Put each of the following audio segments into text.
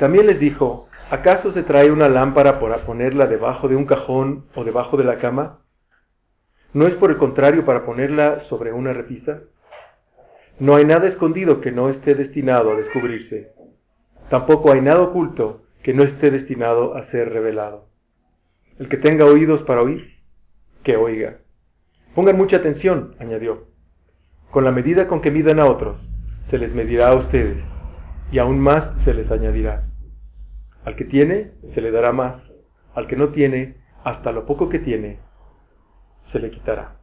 También les dijo: ¿acaso se trae una lámpara para ponerla debajo de un cajón o debajo de la cama? ¿No es por el contrario para ponerla sobre una repisa? No hay nada escondido que no esté destinado a descubrirse. Tampoco hay nada oculto que no esté destinado a ser revelado. El que tenga oídos para oír, que oiga. Pongan mucha atención, añadió. Con la medida con que midan a otros, se les medirá a ustedes, y aún más se les añadirá. Al que tiene, se le dará más. Al que no tiene, hasta lo poco que tiene, se le quitará.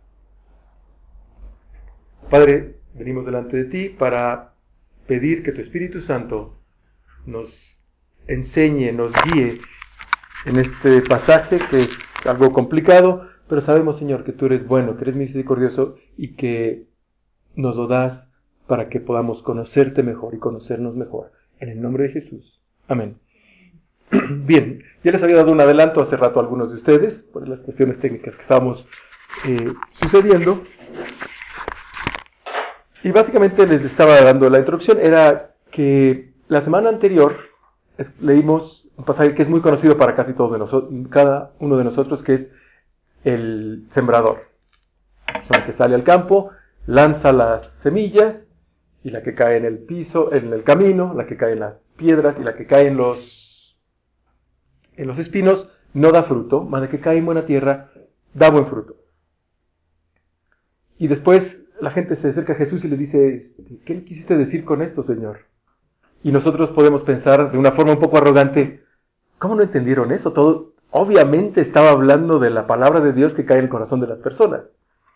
Padre, venimos delante de ti para pedir que tu Espíritu Santo nos enseñe, nos guíe en este pasaje que es algo complicado, pero sabemos, Señor, que tú eres bueno, que eres misericordioso y que nos lo das para que podamos conocerte mejor y conocernos mejor. En el nombre de Jesús. Amén. Bien, ya les había dado un adelanto hace rato a algunos de ustedes por las cuestiones técnicas que estábamos sucediendo. Y básicamente les estaba dando la introducción. Era que la semana anterior leímos un pasaje que es muy conocido para casi todos de nosotros, cada uno de nosotros, que es el sembrador. El que sale al campo, lanza las semillas, y la que cae en el piso, en el camino, la que cae en las piedras y la que cae en los espinos, no da fruto, más de que cae en buena tierra, da buen fruto. Y después la gente se acerca a Jesús y le dice: ¿qué le quisiste decir con esto, Señor? Y nosotros podemos pensar de una forma un poco arrogante: ¿cómo no entendieron eso? Todo obviamente estaba hablando de la palabra de Dios que cae en el corazón de las personas.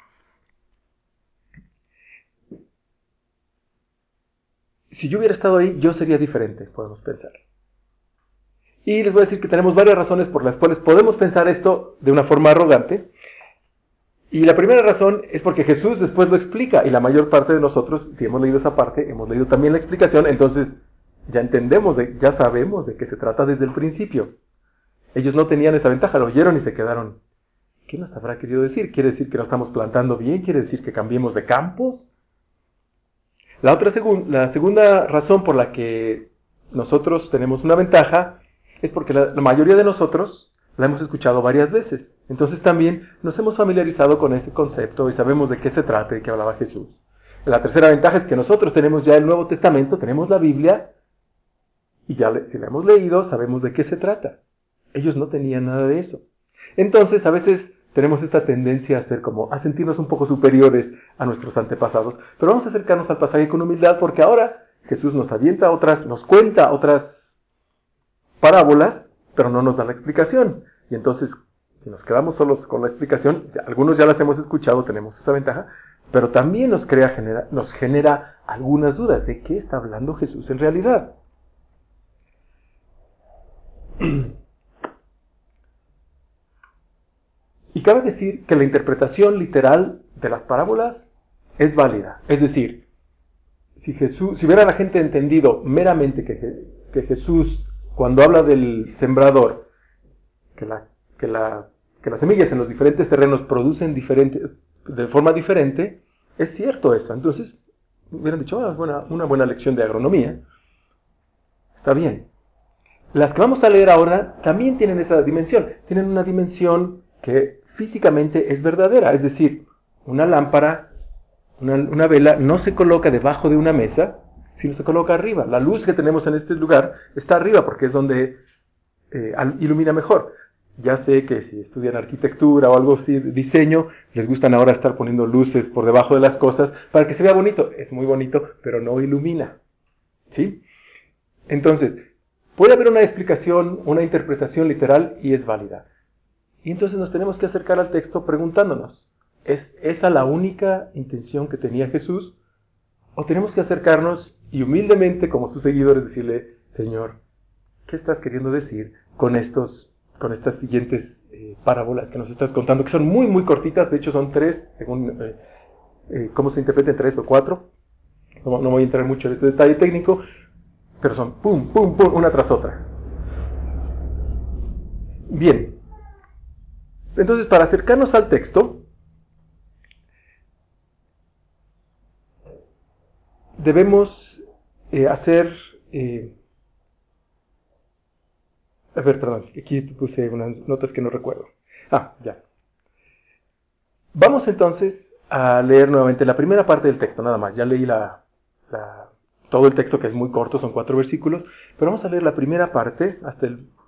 Si yo hubiera estado ahí, yo sería diferente, podemos pensar. Y les voy a decir que tenemos varias razones por las cuales podemos pensar esto de una forma arrogante. Y la primera razón es porque Jesús después lo explica, y la mayor parte de nosotros, si hemos leído esa parte, hemos leído también la explicación, entonces ya entendemos, ya sabemos de qué se trata desde el principio. Ellos no tenían esa ventaja, lo oyeron y se quedaron: ¿qué nos habrá querido decir? ¿Quiere decir que nos estamos plantando bien? ¿Quiere decir que cambiemos de campos? La segunda razón por la que nosotros tenemos una ventaja es porque la mayoría de nosotros la hemos escuchado varias veces. Entonces también nos hemos familiarizado con ese concepto y sabemos de qué se trata y de qué hablaba Jesús. La tercera ventaja es que nosotros tenemos ya el Nuevo Testamento, tenemos la Biblia, y ya si la hemos leído sabemos de qué se trata. Ellos no tenían nada de eso. Entonces a veces tenemos esta tendencia a sentirnos un poco superiores a nuestros antepasados. Pero vamos a acercarnos al pasaje con humildad, porque ahora Jesús nos nos cuenta otras parábolas, pero no nos da la explicación. Y entonces, si nos quedamos solos con la explicación, algunos ya las hemos escuchado, tenemos esa ventaja, pero también nos genera algunas dudas de qué está hablando Jesús en realidad. Y cabe decir que la interpretación literal de las parábolas es válida. Es decir, si hubiera la gente entendido meramente que Jesús, cuando habla del sembrador, que las semillas en los diferentes terrenos producen de forma diferente, es cierto eso. Entonces, hubieran dicho: una buena lección de agronomía. Está bien. Las que vamos a leer ahora también tienen esa dimensión. Tienen una dimensión que físicamente es verdadera. Es decir, una lámpara, una vela, no se coloca debajo de una mesa, sino se coloca arriba. La luz que tenemos en este lugar está arriba porque es donde ilumina mejor. Ya sé que si estudian arquitectura o algo así, diseño, les gustan ahora estar poniendo luces por debajo de las cosas para que se vea bonito. Es muy bonito, pero no ilumina. ¿Sí? Entonces, puede haber una explicación, una interpretación literal, y es válida. Y entonces nos tenemos que acercar al texto preguntándonos: ¿es esa la única intención que tenía Jesús? ¿O tenemos que acercarnos y humildemente, como sus seguidores, decirle: Señor, ¿qué estás queriendo decir con estas siguientes parábolas que nos estás contando? Que son muy, muy cortitas, de hecho son 3, según cómo se interpreten, 3 o 4. No voy a entrar mucho en ese detalle técnico, pero son pum, pum, pum, una tras otra. Bien, entonces para acercarnos al texto, debemos hacer A ver, perdón, aquí puse unas notas que no recuerdo. Ya. Vamos entonces a leer nuevamente la primera parte del texto, nada más. Ya leí todo el texto, que es muy corto, son 4 versículos, pero vamos a leer la primera parte hasta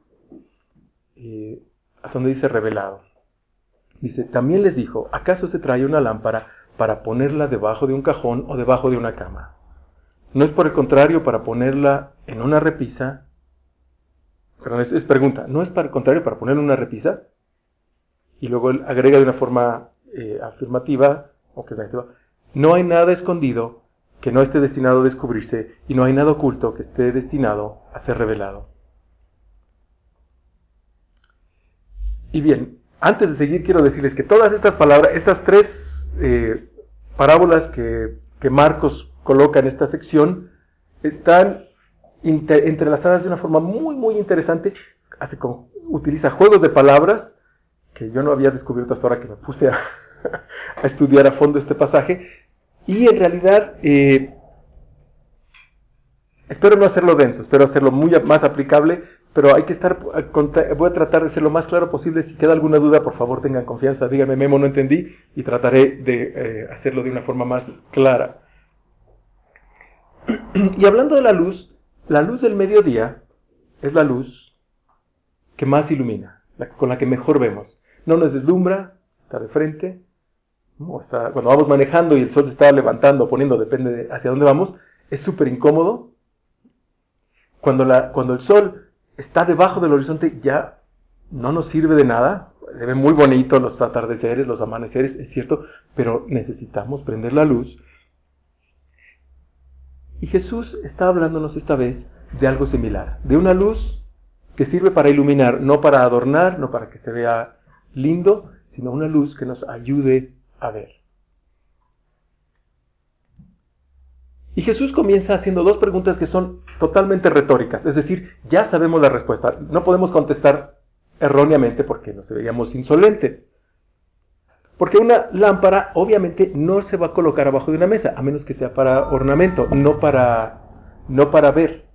donde dice revelado. Dice, también les dijo, ¿acaso se trae una lámpara para ponerla debajo de un cajón o debajo de una cama? ¿No es por el contrario para ponerla en una repisa? Perdón, es pregunta, ¿no es por el contrario para ponerla en una repisa? Y luego él agrega de una forma afirmativa, o que es negativa, no hay nada escondido que no esté destinado a descubrirse, y no hay nada oculto que esté destinado a ser revelado. Y bien, antes de seguir quiero decirles que todas estas palabras, estas 3 parábolas que Marcos coloca en esta sección, están entrelazadas de una forma muy, muy interesante. Utiliza juegos de palabras que yo no había descubierto hasta ahora que me puse a estudiar a fondo este pasaje. Y en realidad, espero no hacerlo denso, espero hacerlo más aplicable, pero hay que voy a tratar de ser lo más claro posible. Si queda alguna duda, por favor tengan confianza, díganme, Memo, no entendí, y trataré de hacerlo de una forma más clara. Y hablando de la luz del mediodía es la luz que más ilumina, con la que mejor vemos. No nos deslumbra, está de frente. Cuando vamos manejando y el sol se está levantando o poniendo, depende de hacia dónde vamos, es súper incómodo. Cuando el sol está debajo del horizonte ya no nos sirve de nada. Se ven muy bonitos los atardeceres, los amaneceres, es cierto, pero necesitamos prender la luz. Y Jesús está hablándonos esta vez de algo similar, de una luz que sirve para iluminar, no para adornar, no para que se vea lindo, sino una luz que nos ayude a ver. Y Jesús comienza haciendo 2 preguntas que son totalmente retóricas, es decir, ya sabemos la respuesta, no podemos contestar erróneamente porque nos veríamos insolentes. Porque una lámpara obviamente no se va a colocar abajo de una mesa, a menos que sea para ornamento, no para ver.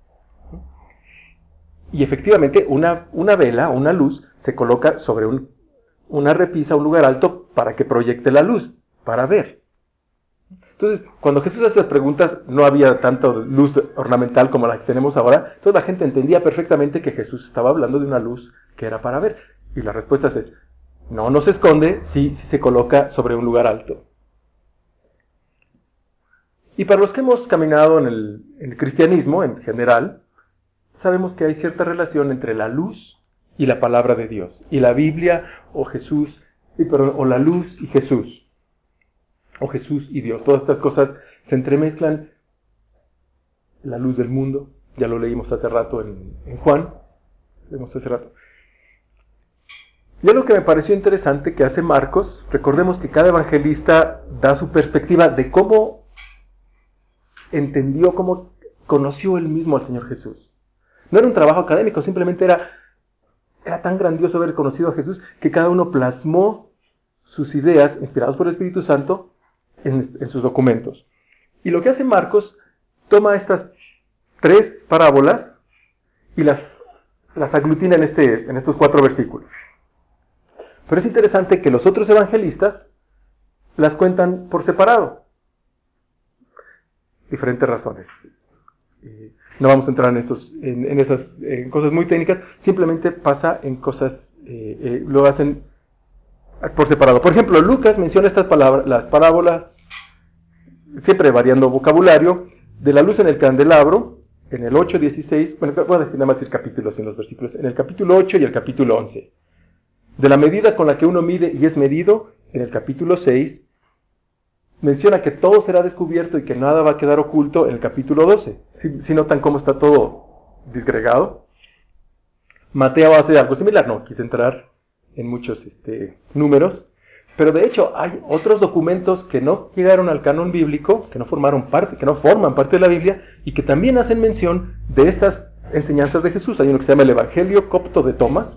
Y efectivamente una vela, una luz, se coloca sobre una repisa, un lugar alto, para que proyecte la luz, para ver. Entonces, cuando Jesús hace las preguntas, no había tanta luz ornamental como la que tenemos ahora, entonces la gente entendía perfectamente que Jesús estaba hablando de una luz que era para ver. Y la respuesta es, no se esconde si se coloca sobre un lugar alto. Y para los que hemos caminado en el cristianismo en general, sabemos que hay cierta relación entre la luz y la palabra de Dios. Y la Biblia, o la luz y Jesús. O Jesús y Dios. Todas estas cosas se entremezclan. La luz del mundo, ya lo leímos hace rato en Juan. Y algo que me pareció interesante que hace Marcos, recordemos que cada evangelista da su perspectiva de cómo entendió, cómo conoció él mismo al Señor Jesús. No era un trabajo académico, simplemente era tan grandioso haber conocido a Jesús que cada uno plasmó sus ideas, inspirados por el Espíritu Santo, en sus documentos. Y lo que hace Marcos, toma estas 3 parábolas y las aglutina en estos 4 versículos. Pero es interesante que los otros evangelistas las cuentan por separado. Diferentes razones. No vamos a entrar en esas cosas muy técnicas, simplemente pasa en cosas, lo hacen por separado. Por ejemplo, Lucas menciona las parábolas, siempre variando vocabulario, de la luz en el candelabro, en el 8:16, bueno, voy a decir nada más el capítulo sin los versículos, en el capítulo 8 y el capítulo 11. De la medida con la que uno mide y es medido, en el capítulo 6, menciona que todo será descubierto y que nada va a quedar oculto en el capítulo 12. Si notan cómo está todo disgregado. Mateo hace algo similar, no quise entrar en muchos números, pero de hecho hay otros documentos que no llegaron al canon bíblico, que no forman parte de la Biblia, y que también hacen mención de estas enseñanzas de Jesús. Hay uno que se llama el Evangelio Copto de Tomás,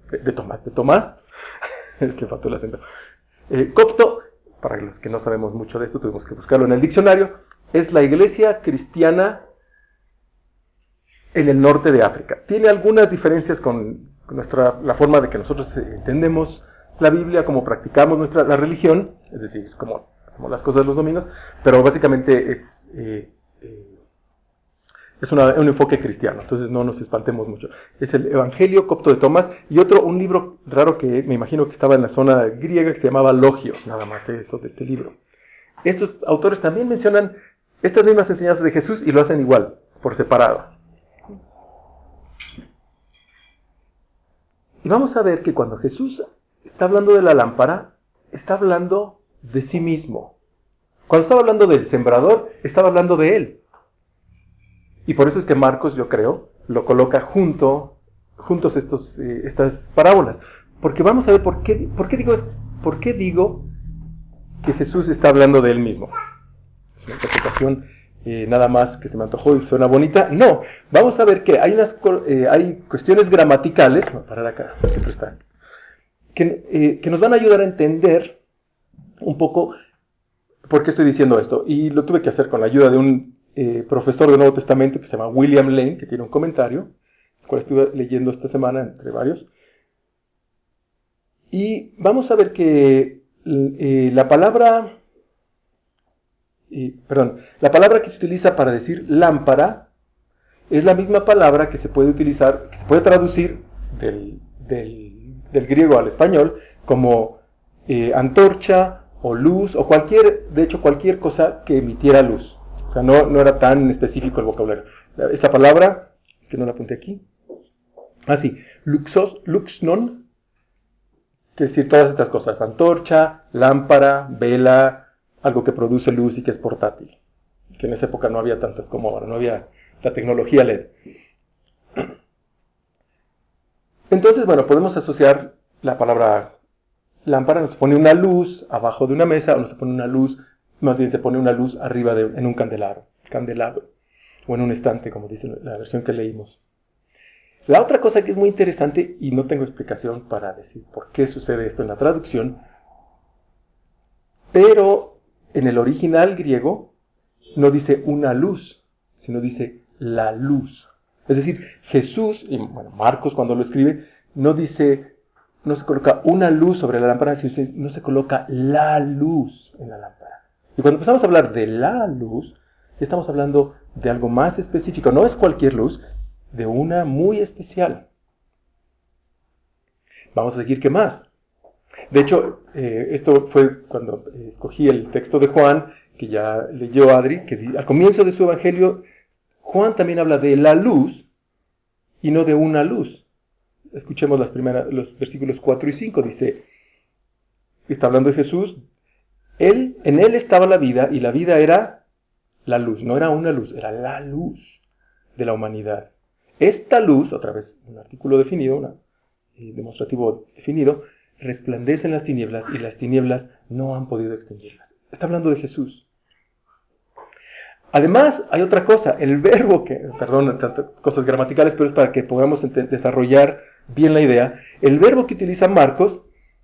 es que faltó el acento. Copto, para los que no sabemos mucho de esto, tuvimos que buscarlo en el diccionario, es la iglesia cristiana en el norte de África. Tiene algunas diferencias con la forma de que nosotros entendemos la Biblia, cómo practicamos la religión, es decir, cómo hacemos las cosas los domingos, pero básicamente es un enfoque cristiano, entonces no nos espantemos mucho. Es el Evangelio Copto de Tomás y un libro raro que me imagino que estaba en la zona griega que se llamaba Logios, nada más eso de este libro. Estos autores también mencionan estas mismas enseñanzas de Jesús y lo hacen igual, por separado. Y vamos a ver que cuando Jesús está hablando de la lámpara, está hablando de sí mismo. Cuando estaba hablando del sembrador, estaba hablando de él. Y por eso es que Marcos, yo creo, lo coloca juntos estas parábolas. Porque vamos a ver por qué digo que Jesús está hablando de él mismo. Es una interpretación nada más que se me antojó y suena bonita. No, vamos a ver que hay cuestiones gramaticales, parar acá, siempre está, que nos van a ayudar a entender un poco por qué estoy diciendo esto. Y lo tuve que hacer con la ayuda de un profesor del Nuevo Testamento que se llama William Lane, que tiene un comentario, el cual estuve leyendo esta semana entre varios. Y vamos a ver que la palabra que se utiliza para decir lámpara es la misma palabra que se puede utilizar, que se puede traducir del griego al español como antorcha o luz o cualquier cosa que emitiera luz. O sea, no era tan específico el vocabulario. Esta palabra, que no la apunté aquí, luxnon, quiere decir todas estas cosas: antorcha, lámpara, vela, algo que produce luz y que es portátil. Que en esa época no había tantas como ahora, no había la tecnología LED. Entonces, bueno, podemos asociar la palabra lámpara, nos pone una luz abajo de una mesa, o nos pone una luz, más bien se pone una luz arriba en un candelabro, o en un estante, como dice la versión que leímos. La otra cosa que es muy interesante, y no tengo explicación para decir por qué sucede esto en la traducción, pero en el original griego no dice una luz, sino dice la luz. Es decir, Jesús, y bueno, Marcos cuando lo escribe, no se coloca una luz sobre la lámpara, sino no se coloca la luz en la lámpara. Y cuando empezamos a hablar de la luz, estamos hablando de algo más específico. No es cualquier luz, de una muy especial. Vamos a seguir, ¿qué más? De hecho, esto fue cuando escogí el texto de Juan, que ya leyó Adri, que al comienzo de su evangelio, Juan también habla de la luz y no de una luz. Escuchemos los versículos 4 y 5. Dice, está hablando de Jesús, en él estaba la vida, y la vida era la luz. No era una luz, era la luz de la humanidad. Esta luz, otra vez un artículo definido, un demostrativo definido, resplandece en las tinieblas, y las tinieblas no han podido extinguirlas. Está hablando de Jesús. Además, hay otra cosa, el verbo tantas cosas gramaticales, pero es para que podamos desarrollar bien la idea. El verbo que utiliza Marcos,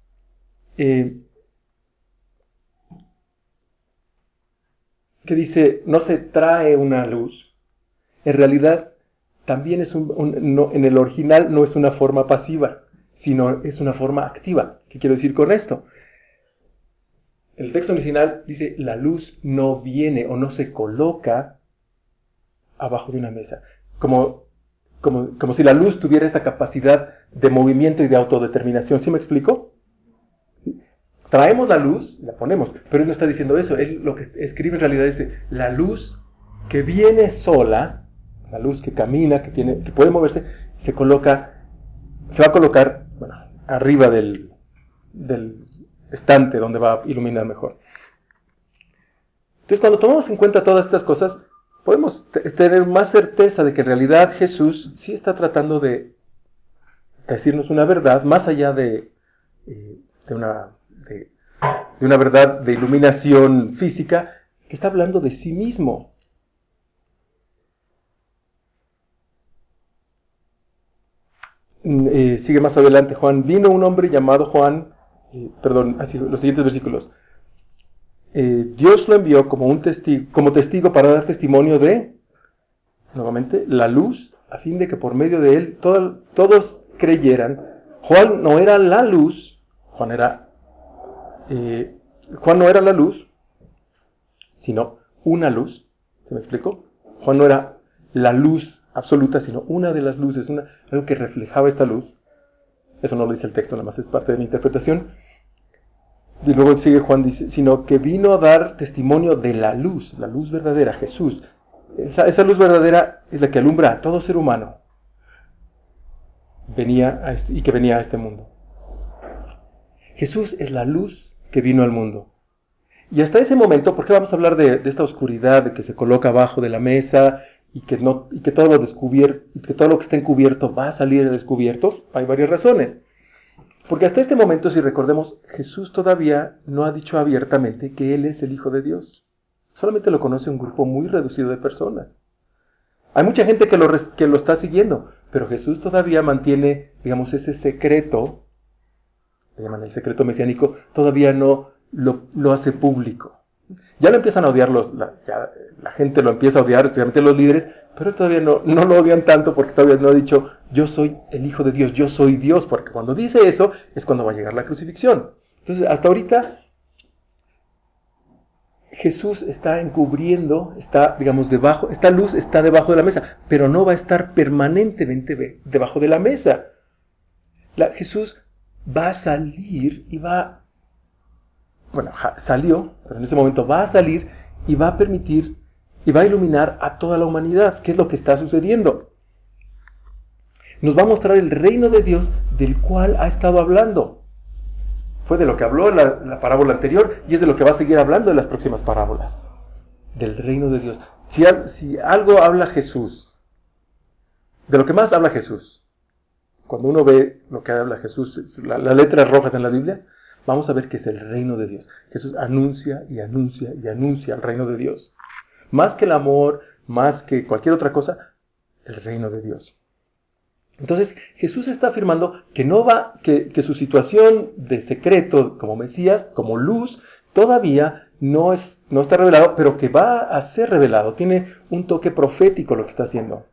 que dice, no se trae una luz, en realidad también en el original no es una forma pasiva, sino es una forma activa. ¿Qué quiero decir con esto? El texto original dice, la luz no viene o no se coloca abajo de una mesa. Como si la luz tuviera esta capacidad de movimiento y de autodeterminación. ¿Sí me explico? Traemos la luz, la ponemos, pero él no está diciendo eso. Él lo que escribe en realidad es la luz que viene sola, la luz que camina, que puede moverse, se va a colocar arriba del estante donde va a iluminar mejor. Entonces, cuando tomamos en cuenta todas estas cosas, podemos tener más certeza de que en realidad Jesús sí está tratando de decirnos una verdad, más allá de una verdad de iluminación física, que está hablando de sí mismo. Sigue más adelante Juan. Vino un hombre llamado Juan, los siguientes versículos. Dios lo envió como testigo para dar testimonio de, nuevamente, la luz a fin de que por medio de él todos creyeran. Juan no era la luz, Juan no era la luz, sino una luz. ¿Se me explicó? Juan no era la luz absoluta, sino una de las luces, algo que reflejaba esta luz. Eso no lo dice el texto, nada más es parte de mi interpretación. Y luego sigue Juan, dice, sino que vino a dar testimonio de la luz verdadera, Jesús. Esa luz verdadera es la que alumbra a todo ser humano. Venía a este mundo. Jesús es la luz que vino al mundo. Y hasta ese momento, ¿por qué vamos a hablar de esta oscuridad, de que se coloca abajo de la mesa y que todo lo que está encubierto va a salir descubierto? Hay varias razones. Porque hasta este momento, si recordemos, Jesús todavía no ha dicho abiertamente que Él es el Hijo de Dios. Solamente lo conoce un grupo muy reducido de personas. Hay mucha gente que lo está siguiendo, pero Jesús todavía mantiene, digamos, ese secreto, le llaman el secreto mesiánico, todavía no lo hace público. Ya lo empiezan a odiar, la gente lo empieza a odiar, especialmente los líderes, pero todavía no lo odian tanto porque todavía no ha dicho, yo soy el Hijo de Dios, yo soy Dios, porque cuando dice eso es cuando va a llegar la crucifixión. Entonces, hasta ahorita, Jesús está encubriendo, digamos, debajo, esta luz está debajo de la mesa, pero no va a estar permanentemente debajo de la mesa. Jesús va a salir y salió, pero en ese momento va a salir y va a permitir y va a iluminar a toda la humanidad. ¿Qué es lo que está sucediendo? Nos va a mostrar el reino de Dios del cual ha estado hablando. Fue de lo que habló la parábola anterior y es de lo que va a seguir hablando en las próximas parábolas. Del reino de Dios. Si algo habla Jesús, de lo que más habla Jesús, cuando uno ve lo que habla Jesús, las letras rojas en la Biblia, vamos a ver que es el reino de Dios. Jesús anuncia y anuncia y anuncia el reino de Dios. Más que el amor, más que cualquier otra cosa, el reino de Dios. Entonces, Jesús está afirmando que su situación de secreto como Mesías, como luz, todavía no está revelado, pero que va a ser revelado. Tiene un toque profético lo que está haciendo.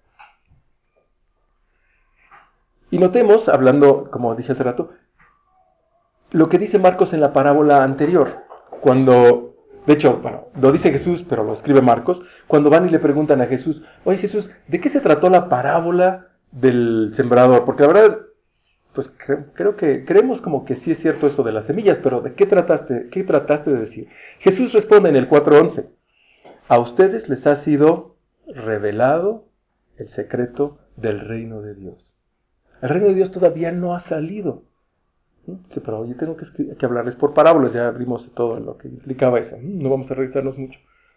Y notemos, hablando, como dije hace rato, lo que dice Marcos en la parábola anterior. De hecho, lo dice Jesús, pero lo escribe Marcos, cuando van y le preguntan a Jesús, oye Jesús, ¿de qué se trató la parábola del sembrador? Porque la verdad, pues creemos como que sí es cierto eso de las semillas, pero ¿de qué trataste de decir? Jesús responde en el 4:11, a ustedes les ha sido revelado el secreto del reino de Dios. El reino de Dios todavía no ha salido. Sí, pero yo tengo que hablarles por parábolas, ya vimos todo lo que implicaba eso. No vamos a regresarnos mucho.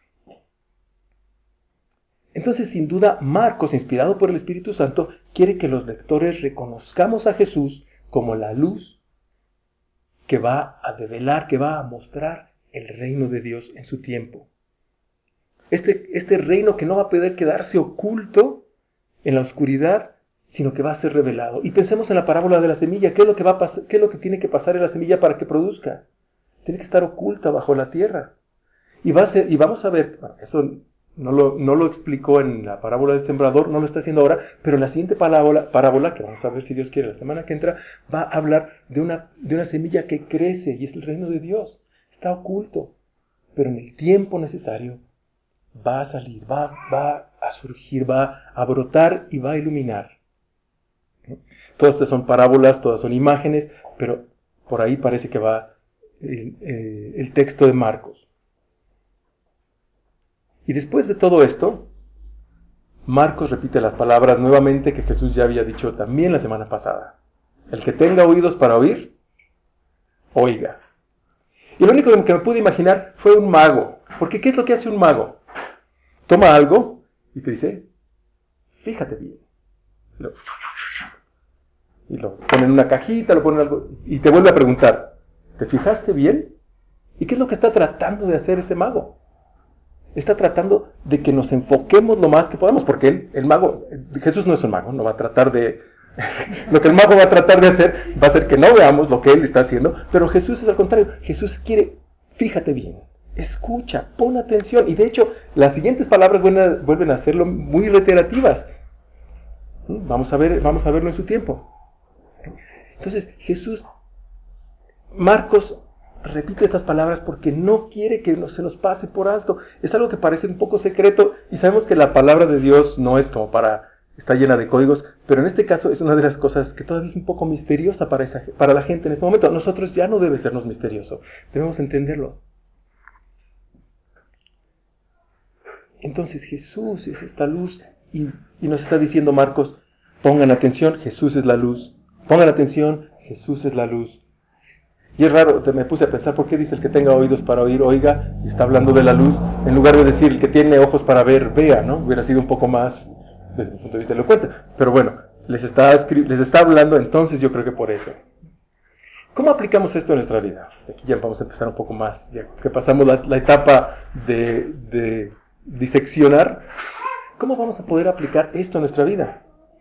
Entonces, sin duda, Marcos, inspirado por el Espíritu Santo, quiere que los lectores reconozcamos a Jesús como la luz que va a develar, que va a mostrar el reino de Dios en su tiempo. Este reino que no va a poder quedarse oculto en la oscuridad, sino que va a ser revelado. Y pensemos en la parábola de la semilla. ¿Qué es lo que va a pasar? ¿Qué es lo que tiene que pasar en la semilla para que produzca? Tiene que estar oculta bajo la tierra. Y vamos a ver, eso no lo explicó en la parábola del sembrador, no lo está haciendo ahora, pero en la siguiente parábola, que vamos a ver si Dios quiere la semana que entra, va a hablar de una semilla que crece y es el reino de Dios. Está oculto, pero en el tiempo necesario va a salir, va a surgir, va a brotar y va a iluminar. Todas estas son parábolas, todas son imágenes, pero por ahí parece que va el texto de Marcos. Y después de todo esto, Marcos repite las palabras nuevamente que Jesús ya había dicho también la semana pasada. El que tenga oídos para oír, oiga. Y lo único que me pude imaginar fue un mago. Porque ¿qué es lo que hace un mago? Toma algo y te dice, fíjate bien. Y lo pone en una cajita, lo pone en algo, y te vuelve a preguntar, ¿te fijaste bien? ¿Y qué es lo que está tratando de hacer ese mago? Está tratando de que nos enfoquemos lo más que podamos, porque Jesús no es un mago, no va a tratar de... lo que el mago va a tratar de hacer va a ser que no veamos lo que él está haciendo, pero Jesús es al contrario. Jesús quiere, fíjate bien, escucha, pon atención. Y de hecho, las siguientes palabras vuelven a serlo muy reiterativas. Vamos a verlo en su tiempo. Entonces, Marcos repite estas palabras porque no quiere que se nos pase por alto. Es algo que parece un poco secreto y sabemos que la palabra de Dios no es como está llena de códigos, pero en este caso es una de las cosas que todavía es un poco misteriosa para la gente en este momento. Nosotros ya no debe sernos misterioso, debemos entenderlo. Entonces Jesús es esta luz y nos está diciendo Marcos, pongan atención, Jesús es la luz. Pongan atención, Jesús es la luz. Y es raro, me puse a pensar, ¿por qué dice el que tenga oídos para oír, oiga? Y está hablando de la luz, en lugar de decir el que tiene ojos para ver, vea, ¿no? Hubiera sido un poco más, desde mi punto de vista, elocuente. Pero bueno, les está hablando, entonces yo creo que por eso. ¿Cómo aplicamos esto en nuestra vida? Aquí ya vamos a empezar un poco más, ya que pasamos la etapa de diseccionar. ¿Cómo vamos a poder aplicar esto en nuestra vida?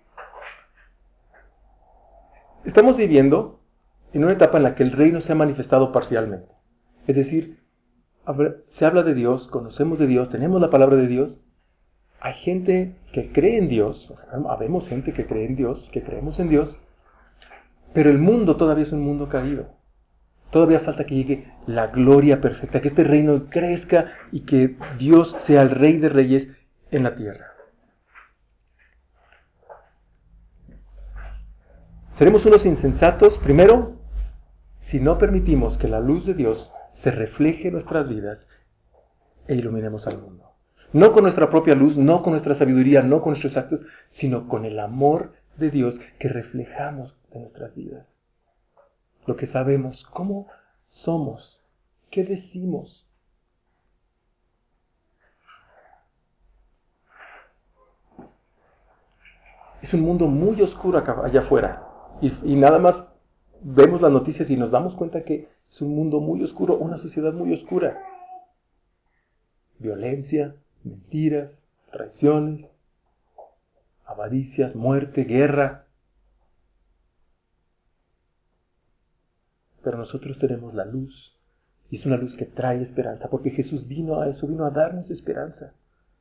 Estamos viviendo en una etapa en la que el reino se ha manifestado parcialmente. Es decir, se habla de Dios, conocemos de Dios, tenemos la palabra de Dios. Hay gente que cree en Dios, habemos gente que cree en Dios, que creemos en Dios, pero el mundo todavía es un mundo caído. Todavía falta que llegue la gloria perfecta, que este reino crezca y que Dios sea el Rey de Reyes en la tierra. Seremos unos insensatos, primero, si no permitimos que la luz de Dios se refleje en nuestras vidas e iluminemos al mundo. No con nuestra propia luz, no con nuestra sabiduría, no con nuestros actos, sino con el amor de Dios que reflejamos en nuestras vidas. Lo que sabemos, cómo somos, qué decimos. Es un mundo muy oscuro allá afuera. Y nada más vemos las noticias y nos damos cuenta que es un mundo muy oscuro, una sociedad muy oscura. Violencia, mentiras, traiciones, avaricias, muerte, guerra. Pero nosotros tenemos la luz, y es una luz que trae esperanza, porque Jesús vino a eso, vino a darnos esperanza.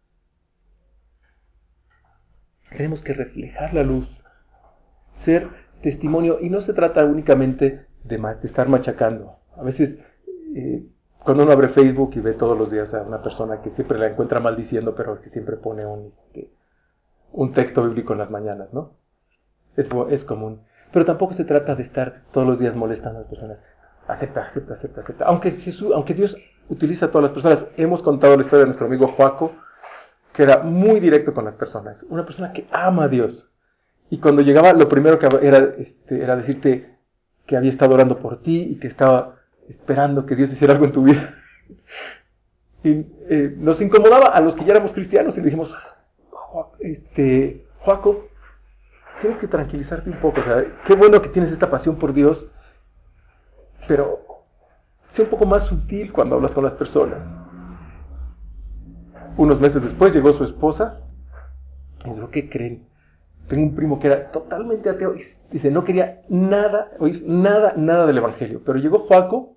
Tenemos que reflejar la luz, ser testimonio, y no se trata únicamente de estar machacando. A veces, cuando uno abre Facebook y ve todos los días a una persona que siempre la encuentra maldiciendo, pero que siempre pone un texto bíblico en las mañanas, ¿no? Es común. Pero tampoco se trata de estar todos los días molestando a las personas. Acepta. Aunque Dios utiliza a todas las personas. Hemos contado la historia de nuestro amigo Joaco, que era muy directo con las personas. Una persona que ama a Dios. Y cuando llegaba, lo primero que era decirte que había estado orando por ti y que estaba esperando que Dios hiciera algo en tu vida. Y nos incomodaba a los que ya éramos cristianos y le dijimos, Joaco, tienes que tranquilizarte un poco. O sea, qué bueno que tienes esta pasión por Dios, pero sé un poco más sutil cuando hablas con las personas. Unos meses después llegó su esposa y dijo, ¿qué creen? Tengo un primo que era totalmente ateo y dice, no quería oír nada del evangelio. Pero llegó Joaco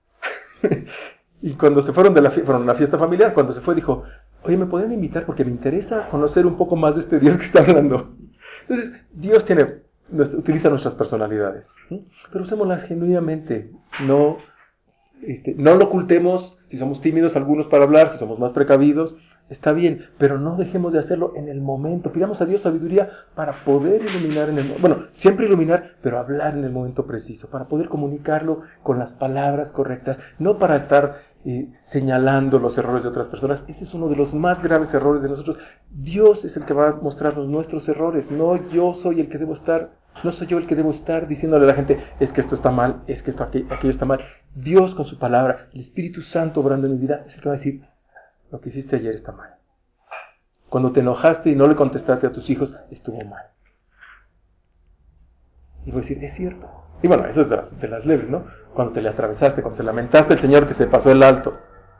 y cuando se fueron fueron a una fiesta familiar, cuando se fue dijo, oye, ¿me podrían invitar? Porque me interesa conocer un poco más de este Dios que está hablando. Entonces, Dios utiliza nuestras personalidades, pero usémoslas genuinamente, no lo ocultemos. Si somos tímidos algunos para hablar, si somos más precavidos, está bien, pero no dejemos de hacerlo en el momento. Pidamos a Dios sabiduría para poder iluminar siempre iluminar, pero hablar en el momento preciso, para poder comunicarlo con las palabras correctas, no para estar señalando los errores de otras personas. Ese es uno de los más graves errores de nosotros. Dios es el que va a mostrarnos nuestros errores, no soy yo el que debo estar diciéndole a la gente, es que esto está mal, es que aquello está mal. Dios con su palabra, el Espíritu Santo obrando en mi vida, es el que va a decir, lo que hiciste ayer está mal. Cuando te enojaste y no le contestaste a tus hijos, estuvo mal. Y voy a decir, es cierto. Y bueno, eso es de las leves, ¿no? Cuando te le atravesaste, cuando se lamentaste al Señor que se pasó el alto.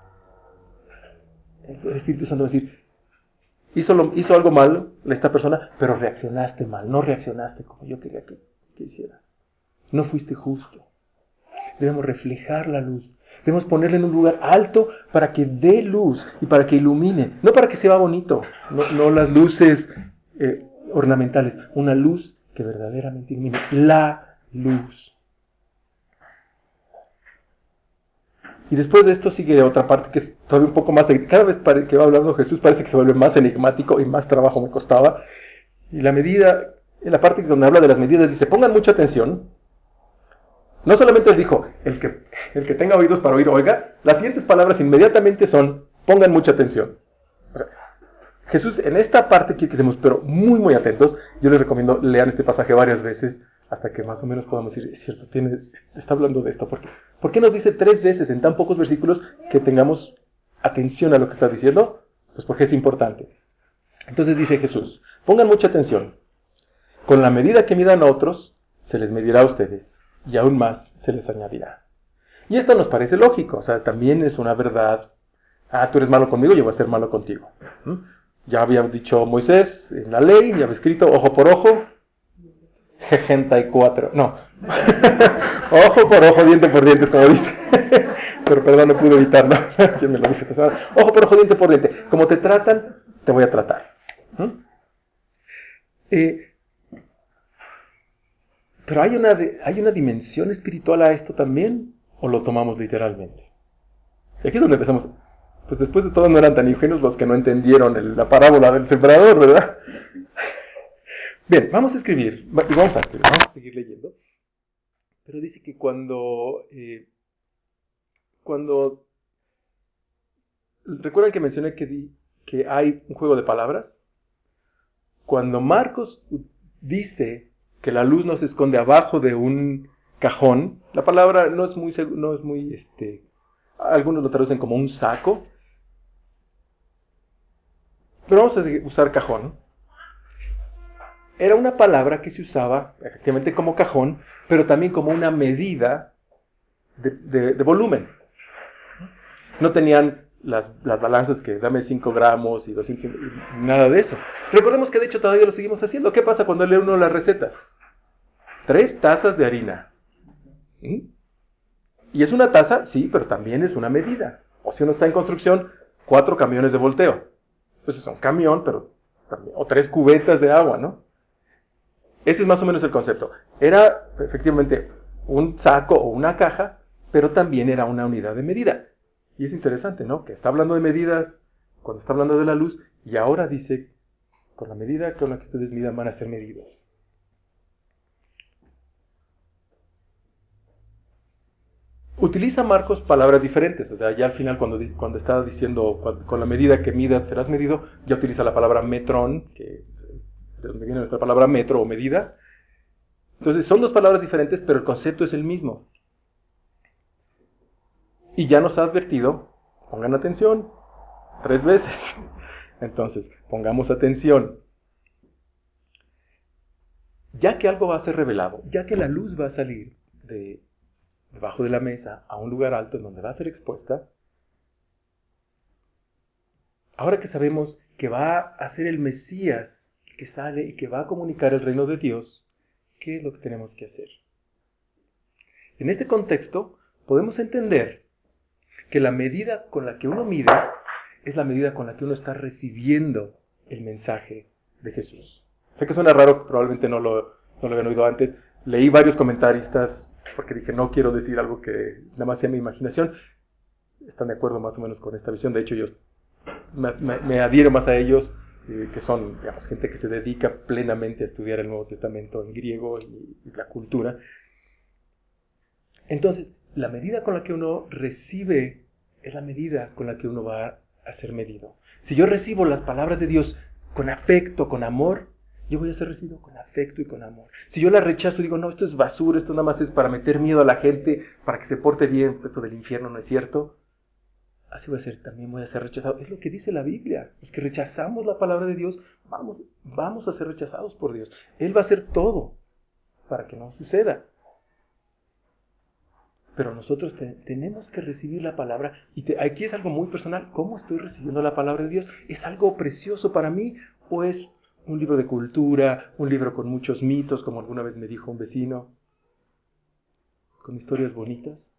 El Espíritu Santo va a decir, hizo algo malo esta persona, pero reaccionaste mal, no reaccionaste como yo quería que hicieras. No fuiste justo. Debemos reflejar la luz. Debemos ponerla en un lugar alto para que dé luz y para que ilumine. No para que se vea bonito. No las luces ornamentales, una luz que verdaderamente ilumine, la luz. Y después de esto sigue otra parte que es todavía un poco más, cada vez que va hablando Jesús parece que se vuelve más enigmático y más trabajo me costaba. Y la medida, en la parte donde habla de las medidas, dice, pongan mucha atención. No solamente él dijo, el que tenga oídos para oír, oiga. Las siguientes palabras inmediatamente son, pongan mucha atención. O sea, Jesús en esta parte quiere que estemos pero muy muy atentos. Yo les recomiendo lean este pasaje varias veces hasta que más o menos podamos decir, es cierto, está hablando de esto. ¿Por qué nos dice 3 veces en tan pocos versículos que tengamos atención a lo que está diciendo? Pues porque es importante. Entonces dice Jesús, pongan mucha atención. Con la medida que midan a otros, se les medirá a ustedes, y aún más se les añadirá. Y esto nos parece lógico, o sea, también es una verdad. Tú eres malo conmigo, yo voy a ser malo contigo. Ya había dicho Moisés en la ley, ya había escrito ojo por ojo, 64, no. Ojo por ojo, diente por diente, como dice. Pero perdón, no pude evitarlo. ¿Quién me lo dijo? Ojo por ojo, diente por diente. Como te tratan, te voy a tratar. Pero hay una dimensión espiritual a esto también, o lo tomamos literalmente. Y aquí es donde empezamos. Pues después de todo no eran tan ingenuos los que no entendieron la parábola del sembrador, ¿verdad? Bien, vamos a seguir leyendo. Pero dice que cuando ¿recuerdan que mencioné que hay un juego de palabras? Cuando Marcos dice que la luz no se esconde abajo de un cajón, la palabra no es muy algunos lo traducen como un saco, pero vamos a usar cajón. Era una palabra que se usaba efectivamente como cajón, pero también como una medida de volumen. No tenían las balanzas que dame 5 gramos y 200, nada de eso. Recordemos que de hecho todavía lo seguimos haciendo. ¿Qué pasa cuando lee uno las recetas? 3 tazas de harina. Y es una taza, sí, pero también es una medida. O si uno está en construcción, 4 camiones de volteo. Entonces es un camión, pero también, o 3 cubetas de agua, ¿no? Ese es más o menos el concepto. Era efectivamente un saco o una caja, pero también era una unidad de medida. Y es interesante, ¿no? Que está hablando de medidas cuando está hablando de la luz y ahora dice, con la medida con la que ustedes midan van a ser medidos. Utiliza Marcos palabras diferentes, o sea, ya al final cuando está diciendo con la medida que midas serás medido, ya utiliza la palabra metrón, de donde viene nuestra palabra metro o medida. Entonces son 2 palabras diferentes, pero el concepto es el mismo. Y ya nos ha advertido, pongan atención, 3 veces. Entonces, pongamos atención. Ya que algo va a ser revelado, ya que la luz va a salir debajo de la mesa a un lugar alto en donde va a ser expuesta, ahora que sabemos que va a ser el Mesías que sale y que va a comunicar el reino de Dios, ¿qué es lo que tenemos que hacer? En este contexto, podemos entender que la medida con la que uno mide es la medida con la que uno está recibiendo el mensaje de Jesús. Sé que suena raro, probablemente no lo habían oído antes. Leí varios comentaristas porque dije, no quiero decir algo que nada más sea mi imaginación. Están de acuerdo más o menos con esta visión. De hecho, yo me adhiero más a ellos, que son, digamos, gente que se dedica plenamente a estudiar el Nuevo Testamento en griego y la cultura. Entonces, la medida con la que uno recibe es la medida con la que uno va a ser medido. Si yo recibo las palabras de Dios con afecto, con amor, yo voy a ser recibido con afecto y con amor. Si yo las rechazo y digo, no, esto es basura, esto nada más es para meter miedo a la gente, para que se porte bien, esto del infierno no es cierto, así voy a ser, también voy a ser rechazado. Es lo que dice la Biblia. Los que rechazamos la palabra de Dios, vamos a ser rechazados por Dios. Él va a hacer todo para que no suceda. Pero nosotros tenemos que recibir la palabra. Y aquí es algo muy personal. ¿Cómo estoy recibiendo la palabra de Dios? ¿Es algo precioso para mí? ¿O es un libro de cultura? ¿Un libro con muchos mitos, como alguna vez me dijo un vecino? ¿Con historias bonitas?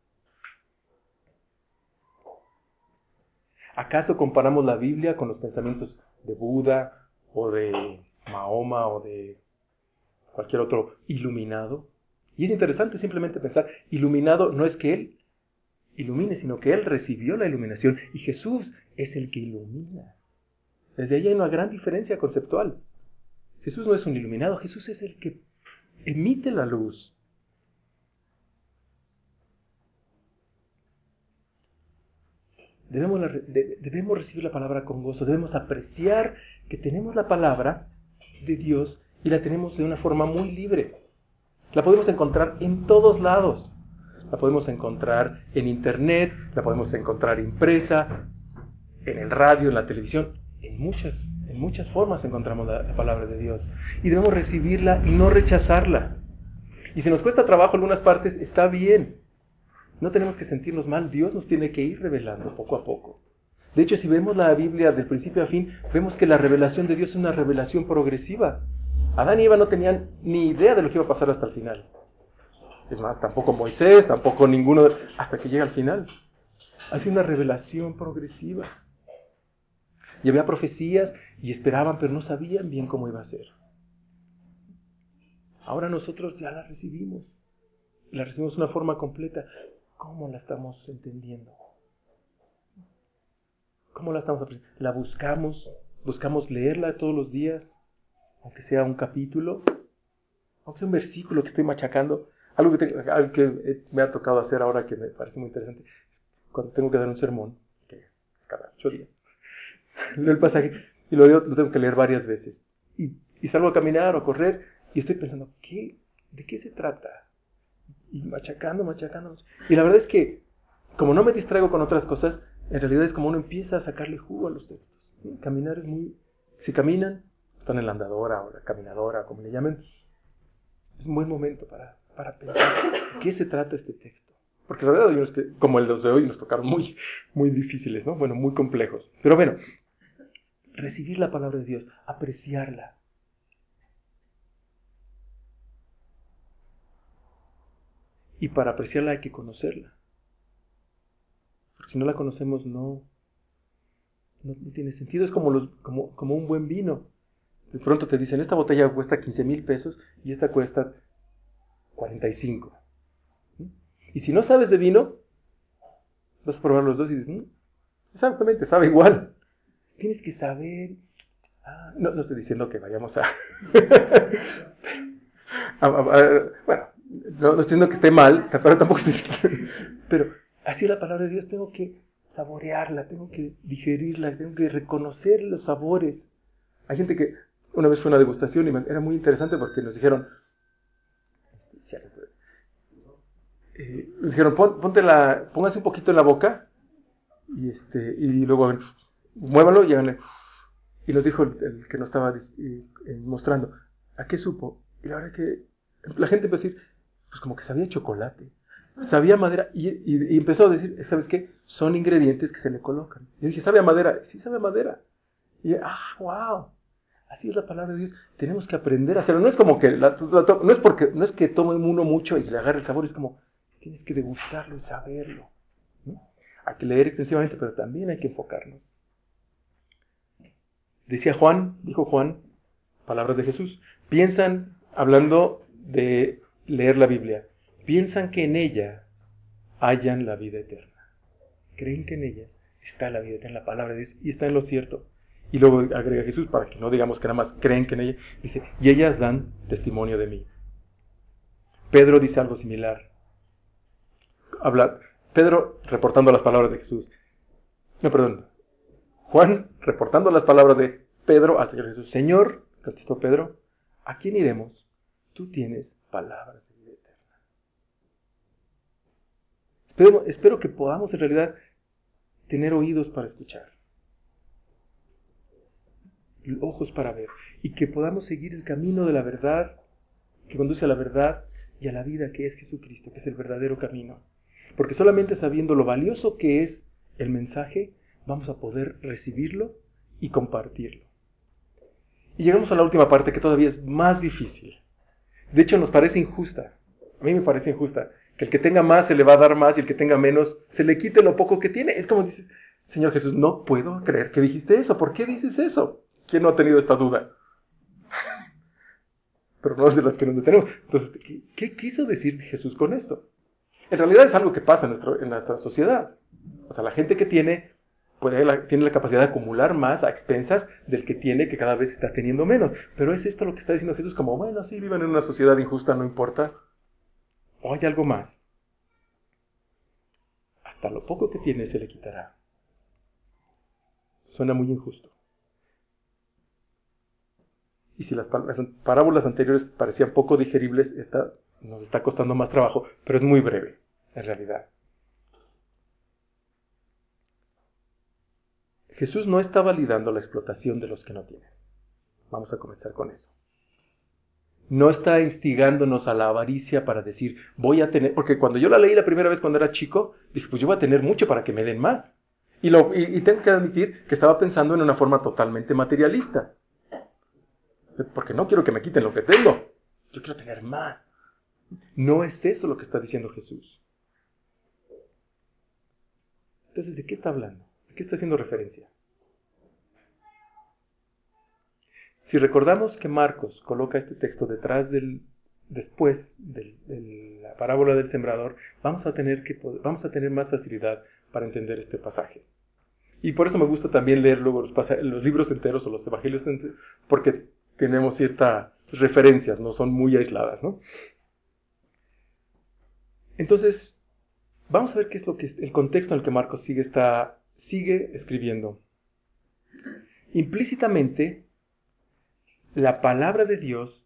¿Acaso comparamos la Biblia con los pensamientos de Buda o de Mahoma o de cualquier otro iluminado. Y es interesante simplemente pensar, iluminado no es que él ilumine, sino que él recibió la iluminación y Jesús es el que ilumina. Desde ahí hay una gran diferencia conceptual. Jesús no es un iluminado, Jesús es el que emite la luz. Debemos recibir la palabra con gozo, debemos apreciar que tenemos la palabra de Dios y la tenemos de una forma muy libre. La podemos encontrar en todos lados. La podemos encontrar en internet, la podemos encontrar impresa, en el radio, en la televisión. En muchas formas encontramos la palabra de Dios. Y debemos recibirla y no rechazarla. Y si nos cuesta trabajo en algunas partes, está bien. No tenemos que sentirnos mal. Dios nos tiene que ir revelando poco a poco. De hecho, si vemos la Biblia del principio a fin, vemos que la revelación de Dios es una revelación progresiva. Adán y Eva no tenían ni idea de lo que iba a pasar hasta el final. Es más, tampoco Moisés, tampoco ninguno, hasta que llega al final. Ha sido una revelación progresiva. Y había profecías y esperaban, pero no sabían bien cómo iba a ser. Ahora nosotros ya la recibimos. La recibimos de una forma completa. ¿Cómo la estamos entendiendo? ¿Cómo la estamos aprendiendo? ¿La buscamos? ¿Buscamos leerla todos los días? Aunque sea un capítulo, aunque sea un versículo que estoy machacando. Algo que me ha tocado hacer ahora que me parece muy interesante es cuando tengo que dar un sermón, que es cada 8 días. Leo el pasaje y lo tengo que leer varias veces. Y salgo a caminar o a correr y estoy pensando, ¿de qué se trata? Y machacando. Y la verdad es que, como no me distraigo con otras cosas, en realidad es como uno empieza a sacarle jugo a los textos. ¿Sí? Caminar es muy... Si caminan, están en la andadora o la caminadora, como le llamen, es un buen momento para pensar de qué se trata este texto. Porque la verdad hay unos que, como los de hoy, nos tocaron muy, muy difíciles, ¿no? Bueno, muy complejos. Pero bueno, recibir la palabra de Dios, apreciarla. Y para apreciarla hay que conocerla. Porque si no la conocemos, no tiene sentido. Es como un buen vino. De pronto te dicen, esta botella cuesta 15,000 pesos y esta cuesta 45. Y si no sabes de vino, vas a probar los dos y dices, exactamente, sabe igual. Tienes que saber. No estoy diciendo que vayamos a... bueno, no estoy diciendo que esté mal, pero tampoco estoy diciendo... Pero así la palabra de Dios, tengo que saborearla, tengo que digerirla, tengo que reconocer los sabores. Hay gente que una vez fue a una degustación y era muy interesante porque nos dijeron, póngase un poquito en la boca y luego muévalo y nos dijo el que nos estaba mostrando, ¿a qué supo? Y la verdad que la gente empezó a decir, pues como que sabía chocolate, sabía madera, y empezó a decir, ¿sabes qué? Son ingredientes que se le colocan. Y yo dije, ¿sabe a madera? Sí, sabe a madera. Y wow. Así es la palabra de Dios. Tenemos que aprender a hacerlo. No es como que no es que tome uno mucho y le agarre el sabor, es como tienes que degustarlo y saberlo. ¿No? Hay que leer extensivamente, pero también hay que enfocarnos. Dijo Juan, palabras de Jesús. Piensan, hablando de leer la Biblia, piensan que en ella hallan la vida eterna. Creen que en ella está la vida eterna, la palabra de Dios, y está en lo cierto. Y luego agrega Jesús, para que no digamos que nada más creen que en ella, dice, y ellas dan testimonio de mí. Pedro dice algo similar. Pedro reportando las palabras de Jesús. Juan reportando las palabras de Pedro al Señor Jesús. Señor, contestó Pedro, ¿a quién iremos? Tú tienes palabras de vida eterna. Espero que podamos en realidad tener oídos para escuchar, ojos para ver, y que podamos seguir el camino de la verdad, que conduce a la verdad y a la vida, que es Jesucristo, que es el verdadero camino. Porque solamente sabiendo lo valioso que es el mensaje, vamos a poder recibirlo y compartirlo. Y llegamos a la última parte, que todavía es más difícil. De hecho, nos parece injusta. A mí me parece injusta que el que tenga más se le va a dar más y el que tenga menos se le quite lo poco que tiene. Es como dices, Señor Jesús, no puedo creer que dijiste eso. ¿Por qué dices eso? ¿Quién no ha tenido esta duda? pero no es de las que nos detenemos. Entonces, ¿qué quiso decir Jesús con esto? En realidad es algo que pasa en nuestra sociedad. O sea, la gente que tiene la capacidad de acumular más a expensas del que tiene, que cada vez está teniendo menos. Pero es esto lo que está diciendo Jesús, como, bueno, sí, vivan en una sociedad injusta, no importa. O hay algo más. Hasta lo poco que tiene se le quitará. Suena muy injusto. Y si las parábolas anteriores parecían poco digeribles, esta nos está costando más trabajo, pero es muy breve, en realidad. Jesús no está validando la explotación de los que no tienen. Vamos a comenzar con eso. No está instigándonos a la avaricia para decir, voy a tener... Porque cuando yo la leí la primera vez cuando era chico, dije, pues yo voy a tener mucho para que me den más. Y tengo que admitir que estaba pensando en una forma totalmente materialista. Porque no quiero que me quiten lo que tengo. Yo quiero tener más. No es eso lo que está diciendo Jesús. Entonces, ¿de qué está hablando? ¿De qué está haciendo referencia? Si recordamos que Marcos coloca este texto después de la parábola del sembrador, vamos a tener más facilidad para entender este pasaje. Y por eso me gusta también leer luego los libros enteros o los evangelios enteros, porque tenemos ciertas referencias, no son muy aisladas, ¿no? Entonces, vamos a ver qué es el contexto en el que Marcos sigue escribiendo. Implícitamente, la palabra de Dios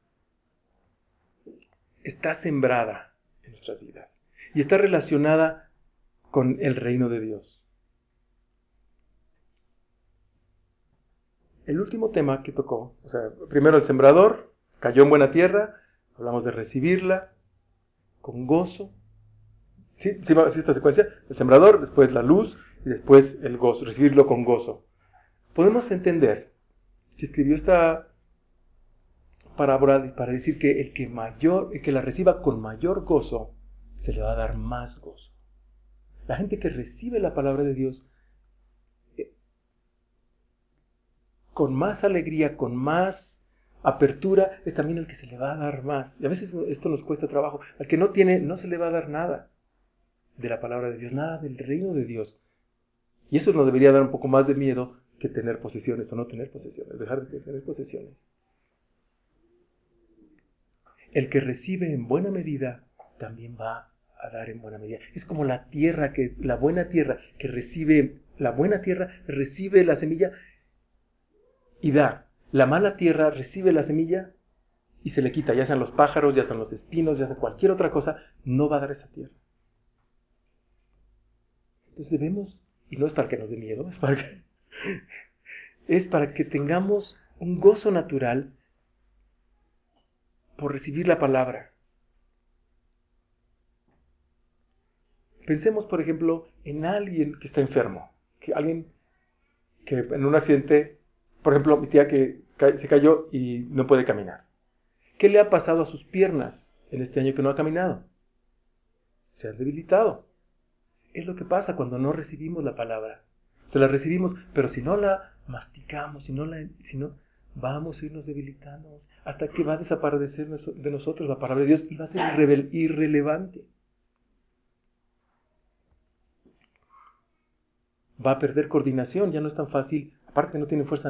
está sembrada en nuestras vidas y está relacionada con el reino de Dios. El último tema que tocó, o sea, primero el sembrador, cayó en buena tierra, hablamos de recibirla con gozo. ¿Sí esta secuencia? El sembrador, después la luz y después el gozo, recibirlo con gozo. Podemos entender que escribió esta parábola para decir que el que la reciba con mayor gozo, se le va a dar más gozo. La gente que recibe la palabra de Dios con más alegría, con más apertura, es también el que se le va a dar más. Y a veces esto nos cuesta trabajo. Al que no tiene, no se le va a dar nada de la palabra de Dios, nada del reino de Dios. Y eso nos debería dar un poco más de miedo que tener posesiones o no tener posesiones, dejar de tener posesiones. El que recibe en buena medida, también va a dar en buena medida. Es como la buena tierra que recibe, la buena tierra recibe la semilla y da. La mala tierra recibe la semilla y se le quita, ya sean los pájaros, ya sean los espinos, ya sea cualquier otra cosa, no va a dar esa tierra. Entonces debemos, y no es para que nos dé miedo, es para que tengamos un gozo natural por recibir la palabra. Pensemos, por ejemplo, en alguien que está enfermo, alguien que en un accidente, por ejemplo, mi tía que se cayó y no puede caminar. ¿Qué le ha pasado a sus piernas en este año que no ha caminado? Se han debilitado. Es lo que pasa cuando no recibimos la palabra. Se la recibimos, pero si no la masticamos, si no, vamos a irnos debilitando hasta que va a desaparecer de nosotros la palabra de Dios y va a ser irrelevante. Va a perder coordinación, ya no es tan fácil. Aparte que no tiene fuerza,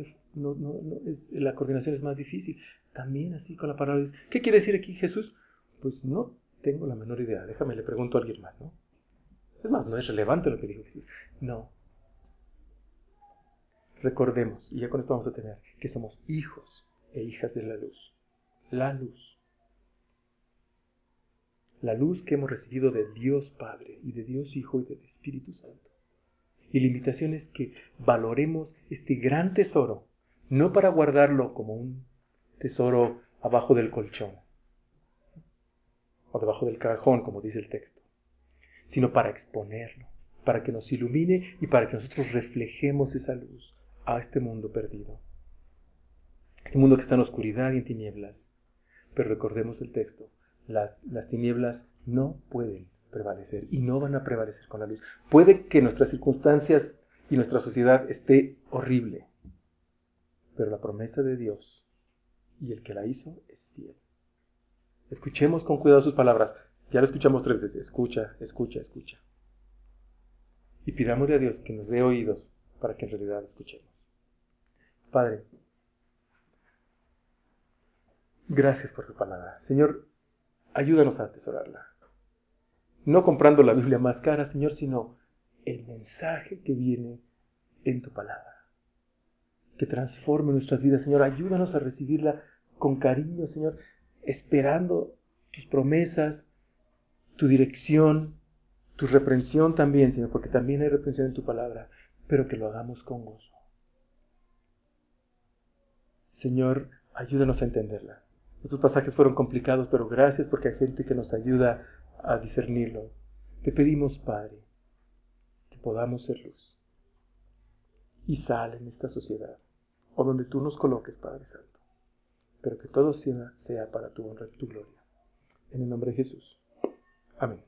la coordinación es más difícil. También así con la palabra de Dios. ¿Qué quiere decir aquí Jesús? Pues no tengo la menor idea. Déjame, le pregunto a alguien más, ¿no? Es más, no es relevante lo que dijo Jesús. No. Recordemos, y ya con esto vamos a tener, que somos hijos e hijas de la luz. La luz. La luz que hemos recibido de Dios Padre y de Dios Hijo y del Espíritu Santo. Y la invitación es que valoremos este gran tesoro, no para guardarlo como un tesoro abajo del colchón o debajo del cajón, como dice el texto, sino para exponerlo, para que nos ilumine y para que nosotros reflejemos esa luz a este mundo perdido. Este mundo que está en oscuridad y en tinieblas. Pero recordemos el texto, las tinieblas no pueden prevalecer y no van a prevalecer con la luz. Puede que nuestras circunstancias y nuestra sociedad esté horrible, pero la promesa de Dios y el que la hizo es fiel. Escuchemos con cuidado sus palabras. Ya lo escuchamos 3 veces. Escucha, escucha, escucha. Y pidámosle a Dios que nos dé oídos para que en realidad escuchemos. Padre, gracias por tu palabra. Señor, ayúdanos a atesorarla. No comprando la Biblia más cara, Señor, sino el mensaje que viene en tu palabra. Que transforme nuestras vidas, Señor. Ayúdanos a recibirla con cariño, Señor, esperando tus promesas, tu dirección, tu reprensión también, Señor, porque también hay reprensión en tu palabra, pero que lo hagamos con gozo. Señor, ayúdanos a entenderla. Estos pasajes fueron complicados, pero gracias porque hay gente que nos ayuda a discernirlo. Te pedimos, Padre, que podamos ser luz y sal en esta sociedad, o donde tú nos coloques, Padre Santo, pero que todo sea para tu honra y tu gloria. En el nombre de Jesús. Amén.